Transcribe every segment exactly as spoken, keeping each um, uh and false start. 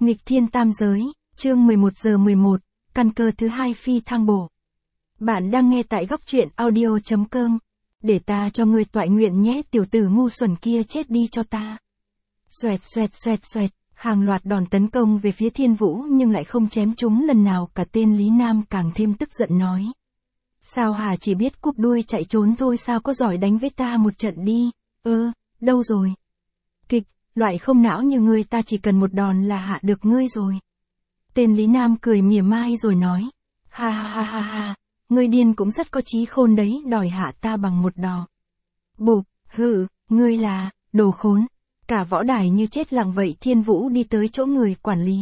Nghịch thiên tam giới, chương mười một giờ mười một, căn cơ thứ hai phi thăng bổ. Bạn đang nghe tại góc truyện audio chấm com. Để ta cho ngươi toại nguyện nhé, tiểu tử ngu xuẩn kia chết đi cho ta. Xoẹt xoẹt xoẹt xoẹt, hàng loạt đòn tấn công về phía Thiên Vũ nhưng lại không chém trúng lần nào, cả tên Lý Nam càng thêm tức giận nói. Sao hả, chỉ biết cúp đuôi chạy trốn thôi sao, có giỏi đánh với ta một trận đi. Ơ, đâu rồi? Kịch, loại không não như ngươi ta chỉ cần một đòn là hạ được ngươi rồi. Tên Lý Nam cười mỉa mai rồi nói. Ha ha ha ha ha, ngươi điên cũng rất có chí khôn đấy, đòi hạ ta bằng một đòn. Bụp, hự, ngươi là, đồ khốn. Cả võ đài như chết lặng vậy. Thiên Vũ đi tới chỗ người quản lý.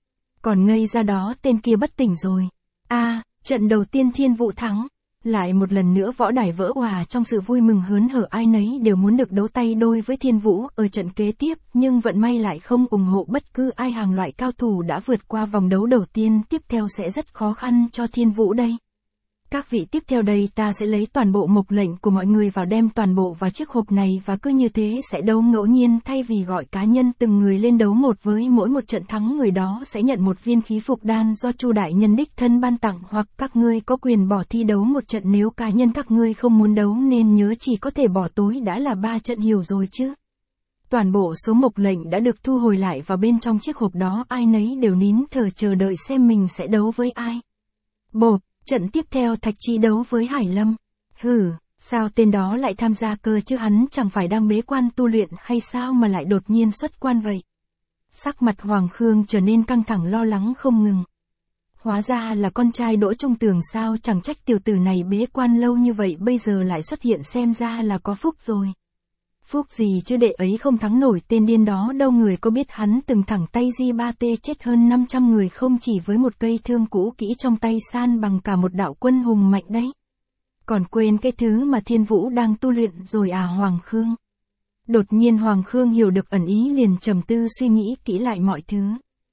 Còn ngây ra đó, tên kia bất tỉnh rồi. A, à, trận đầu tiên Thiên Vũ thắng. Lại một lần nữa võ đài vỡ òa trong sự vui mừng hớn hở, ai nấy đều muốn được đấu tay đôi với Thiên Vũ ở trận kế tiếp, nhưng vận may lại không ủng hộ bất cứ ai. Hàng loại cao thủ đã vượt qua vòng đấu đầu tiên, tiếp theo sẽ rất khó khăn cho Thiên Vũ đây. Các vị, tiếp theo đây ta sẽ lấy toàn bộ mộc lệnh của mọi người vào, đem toàn bộ vào chiếc hộp này, và cứ như thế sẽ đấu ngẫu nhiên thay vì gọi cá nhân từng người lên đấu một. Với mỗi một trận thắng, người đó sẽ nhận một viên khí phục đan do Chu đại nhân đích thân ban tặng, hoặc các ngươi có quyền bỏ thi đấu một trận nếu cá nhân các ngươi không muốn đấu, nên nhớ chỉ có thể bỏ, tối đã là ba trận, hiểu rồi chứ. Toàn bộ số mộc lệnh đã được thu hồi lại vào bên trong chiếc hộp đó, ai nấy đều nín thở chờ đợi xem mình sẽ đấu với ai. Bộp. Trận tiếp theo Thạch Chi đấu với Hải Lâm. Hừ, sao tên đó lại tham gia cơ chứ, hắn chẳng phải đang bế quan tu luyện hay sao mà lại đột nhiên xuất quan vậy? Sắc mặt Hoàng Khương trở nên căng thẳng lo lắng không ngừng. Hóa ra là con trai Đỗ Trung Tường sao, chẳng trách tiểu tử này bế quan lâu như vậy bây giờ lại xuất hiện, xem ra là có phúc rồi. Phúc gì chứ, đệ ấy không thắng nổi tên điên đó đâu. Người có biết hắn từng thẳng tay Di Ba Tê chết hơn năm trăm người không chỉ với một cây thương cũ kỹ trong tay, san bằng cả một đạo quân hùng mạnh đấy. Còn quên cái thứ mà Thiên Vũ đang tu luyện rồi à Hoàng Khương? Đột nhiên Hoàng Khương hiểu được ẩn ý, liền trầm tư suy nghĩ kỹ lại mọi thứ.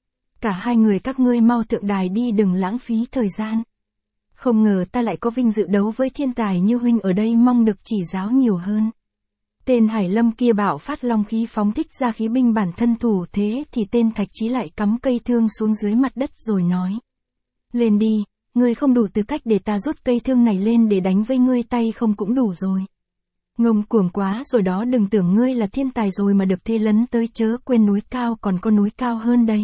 Cả hai người các ngươi mau thượng đài đi, đừng lãng phí thời gian. Không ngờ ta lại có vinh dự đấu với thiên tài như huynh ở đây, mong được chỉ giáo nhiều hơn. Tên Hải Lâm kia bạo phát long khí, phóng thích ra khí binh bản thân thủ thế, thì tên Thạch Chí lại cắm cây thương xuống dưới mặt đất rồi nói. Lên đi, ngươi không đủ tư cách để ta rút cây thương này lên để đánh với ngươi, tay không cũng đủ rồi. Ngông cuồng quá rồi đó, đừng tưởng ngươi là thiên tài rồi mà được thế lấn tới, chớ quên núi cao còn có núi cao hơn đấy.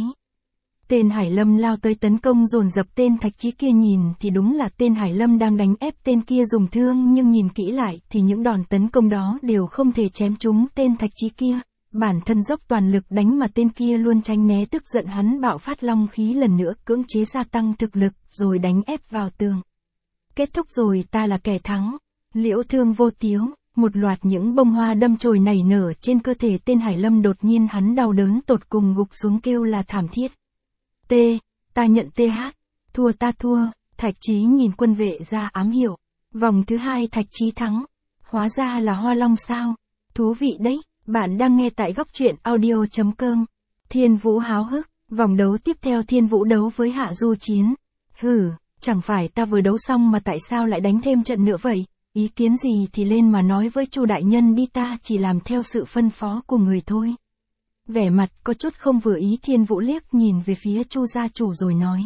Tên Hải Lâm lao tới tấn công dồn dập tên Thạch Chí kia, nhìn thì đúng là tên Hải Lâm đang đánh ép tên kia dùng thương, nhưng nhìn kỹ lại thì những đòn tấn công đó đều không thể chém trúng tên Thạch Chí kia. Bản thân dốc toàn lực đánh mà tên kia luôn tránh né, tức giận hắn bạo phát long khí lần nữa, cưỡng chế gia tăng thực lực rồi đánh ép vào tường. Kết thúc rồi, ta là kẻ thắng. Liễu thương vô tiếu. Một loạt những bông hoa đâm chồi nảy nở trên cơ thể tên Hải Lâm, đột nhiên hắn đau đớn tột cùng gục xuống kêu là thảm thiết. T, ta nhận th, thua ta thua. Thạch Chí nhìn quân vệ ra ám hiệu. Vòng thứ hai Thạch Chí thắng. Hóa ra là Hoa Long sao? Thú vị đấy. Bạn đang nghe tại góc truyện audio chấm com. Thiên Vũ háo hức. Vòng đấu tiếp theo Thiên Vũ đấu với Hạ Du Chiến. Hừ, chẳng phải ta vừa đấu xong mà tại sao lại đánh thêm trận nữa vậy? Ý kiến gì thì lên mà nói với Chu đại nhân đi, ta chỉ làm theo sự phân phó của người thôi. Vẻ mặt có chút không vừa ý, Thiên Vũ liếc nhìn về phía Chu gia chủ rồi nói.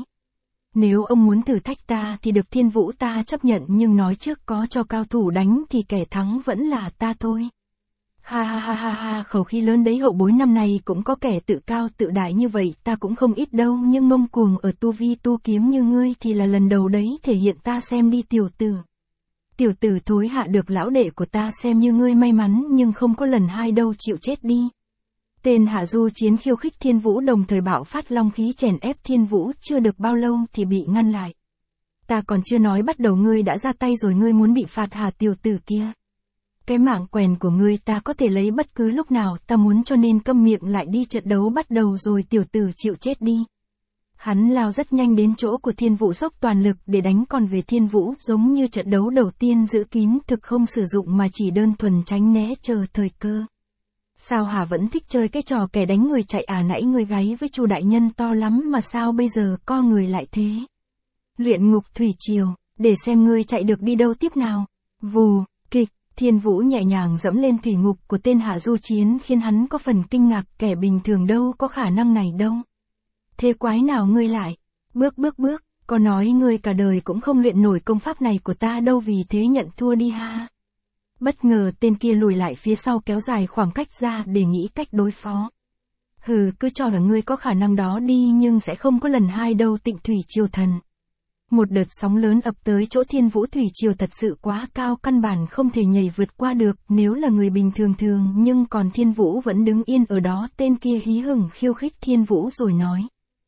Nếu ông muốn thử thách ta thì được, Thiên Vũ ta chấp nhận, nhưng nói trước có cho cao thủ đánh thì kẻ thắng vẫn là ta thôi. Ha ha ha ha ha, khẩu khí lớn đấy, hậu bối năm nay cũng có kẻ tự cao tự đại như vậy, ta cũng không ít đâu, nhưng ngông cuồng ở tu vi tu kiếm như ngươi thì là lần đầu đấy, thể hiện ta xem đi tiểu tử. Tiểu tử thối, hạ được lão đệ của ta xem như ngươi may mắn, nhưng không có lần hai đâu, chịu chết đi. Tên Hạ Du Chiến khiêu khích Thiên Vũ, đồng thời bạo phát long khí chèn ép Thiên Vũ, chưa được bao lâu thì bị ngăn lại. Ta còn chưa nói bắt đầu ngươi đã ra tay rồi, ngươi muốn bị phạt hả tiểu tử kia? Cái mạng quèn của ngươi ta có thể lấy bất cứ lúc nào ta muốn, cho nên câm miệng lại đi, trận đấu bắt đầu rồi, tiểu tử chịu chết đi. Hắn lao rất nhanh đến chỗ của Thiên Vũ, dốc toàn lực để đánh, còn về Thiên Vũ giống như trận đấu đầu tiên, giữ kín thực không sử dụng mà chỉ đơn thuần tránh né chờ thời cơ. Sao hả, vẫn thích chơi cái trò kẻ đánh người chạy à? Nãy người gáy với Chu đại nhân to lắm mà sao bây giờ co người lại thế? Luyện ngục thủy triều, để xem ngươi chạy được đi đâu tiếp nào. Vù, kịch, Thiên Vũ nhẹ nhàng dẫm lên thủy ngục của tên Hạ Du Chiến khiến hắn có phần kinh ngạc, kẻ bình thường đâu có khả năng này đâu. thế quái nào ngươi lại? Bước bước bước, có nói ngươi cả đời cũng không luyện nổi công pháp này của ta đâu, vì thế nhận thua đi ha. Bất ngờ tên kia lùi lại phía sau kéo dài khoảng cách ra để nghĩ cách đối phó. Hừ, cứ cho là ngươi có khả năng đó đi, nhưng sẽ không có lần hai đâu Tịnh Thủy Triều Thần. Một đợt sóng lớn ập tới chỗ Thiên Vũ Thủy Triều thật sự quá cao, căn bản không thể nhảy vượt qua được nếu là người bình thường thường, nhưng còn Thiên Vũ vẫn đứng yên ở đó. Tên kia hí hửng khiêu khích Thiên Vũ rồi nói.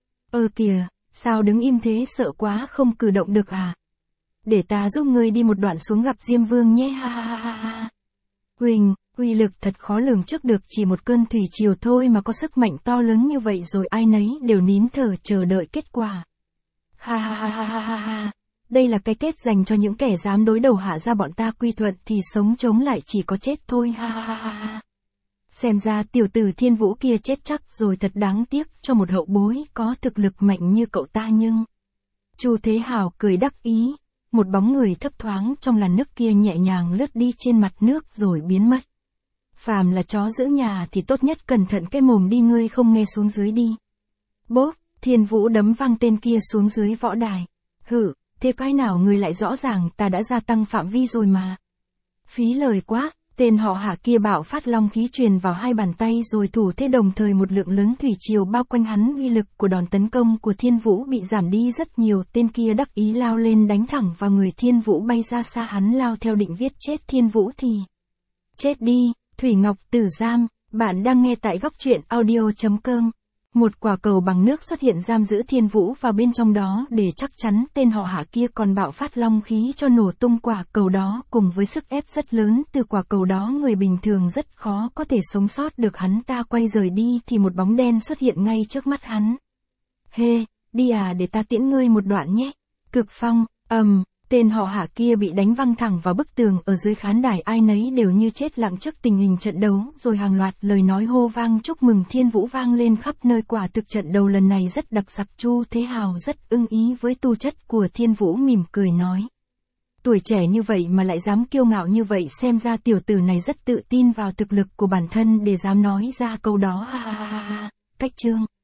Ơ kìa, sao đứng im thế, sợ quá không cử động được à? Để ta giúp ngươi đi một đoạn xuống gặp Diêm Vương nhé, ha ha ha ha. Huỳnh, uy lực thật khó lường trước được, chỉ một cơn thủy triều thôi mà có sức mạnh to lớn như vậy rồi, ai nấy đều nín thở chờ đợi kết quả. Ha ha ha ha ha ha ha, đây là cái kết dành cho những kẻ dám đối đầu hạ ra bọn ta, quy thuận thì sống chống lại chỉ có chết thôi, ha ha ha ha ha. Xem ra tiểu tử Thiên Vũ kia chết chắc rồi, thật đáng tiếc cho một hậu bối có thực lực mạnh như cậu ta. Nhưng Chu Thế Hào cười đắc ý, một bóng người thấp thoáng trong làn nước kia nhẹ nhàng lướt đi trên mặt nước rồi biến mất. Phàm là chó giữ nhà thì tốt nhất cẩn thận cái mồm đi, ngươi không nghe, xuống dưới đi. Bốp, Thiên Vũ đấm văng tên kia xuống dưới võ đài. Hử, thế cái nào ngươi lại, rõ ràng ta đã gia tăng phạm vi rồi mà. Phí lời quá. Tên họ Hạ kia bạo phát long khí truyền vào hai bàn tay rồi thủ thế, đồng thời một lượng lớn thủy triều bao quanh hắn, uy lực của đòn tấn công của Thiên Vũ bị giảm đi rất nhiều. Tên kia đắc ý lao lên đánh thẳng vào người Thiên Vũ, bay ra xa, hắn lao theo định viết chết Thiên Vũ thì chết đi. Thủy Ngọc Tử Giam, bạn đang nghe tại góc truyện audio chấm com. Một quả cầu bằng nước xuất hiện giam giữ Thiên Vũ vào bên trong đó, để chắc chắn tên họ Hạ kia còn bạo phát long khí cho nổ tung quả cầu đó. Cùng với sức ép rất lớn từ quả cầu đó, người bình thường rất khó có thể sống sót được. Hắn ta quay rời đi thì một bóng đen xuất hiện ngay trước mắt hắn. Hê, đi à, để ta tiễn ngươi một đoạn nhé. Cực phong, ầm, um, tên họ Hạ kia bị đánh văng thẳng vào bức tường. Ở dưới khán đài ai nấy đều như chết lặng trước tình hình trận đấu, rồi hàng loạt lời nói hô vang chúc mừng Thiên Vũ vang lên khắp nơi. Quả thực trận đấu lần này rất đặc sắc. Chu Thế Hào rất ưng ý với tu chất của Thiên Vũ, mỉm cười nói. Tuổi trẻ như vậy mà lại dám kiêu ngạo như vậy, xem ra tiểu tử này rất tự tin vào thực lực của bản thân để dám nói ra câu đó, ha ha ha ha. Cách chương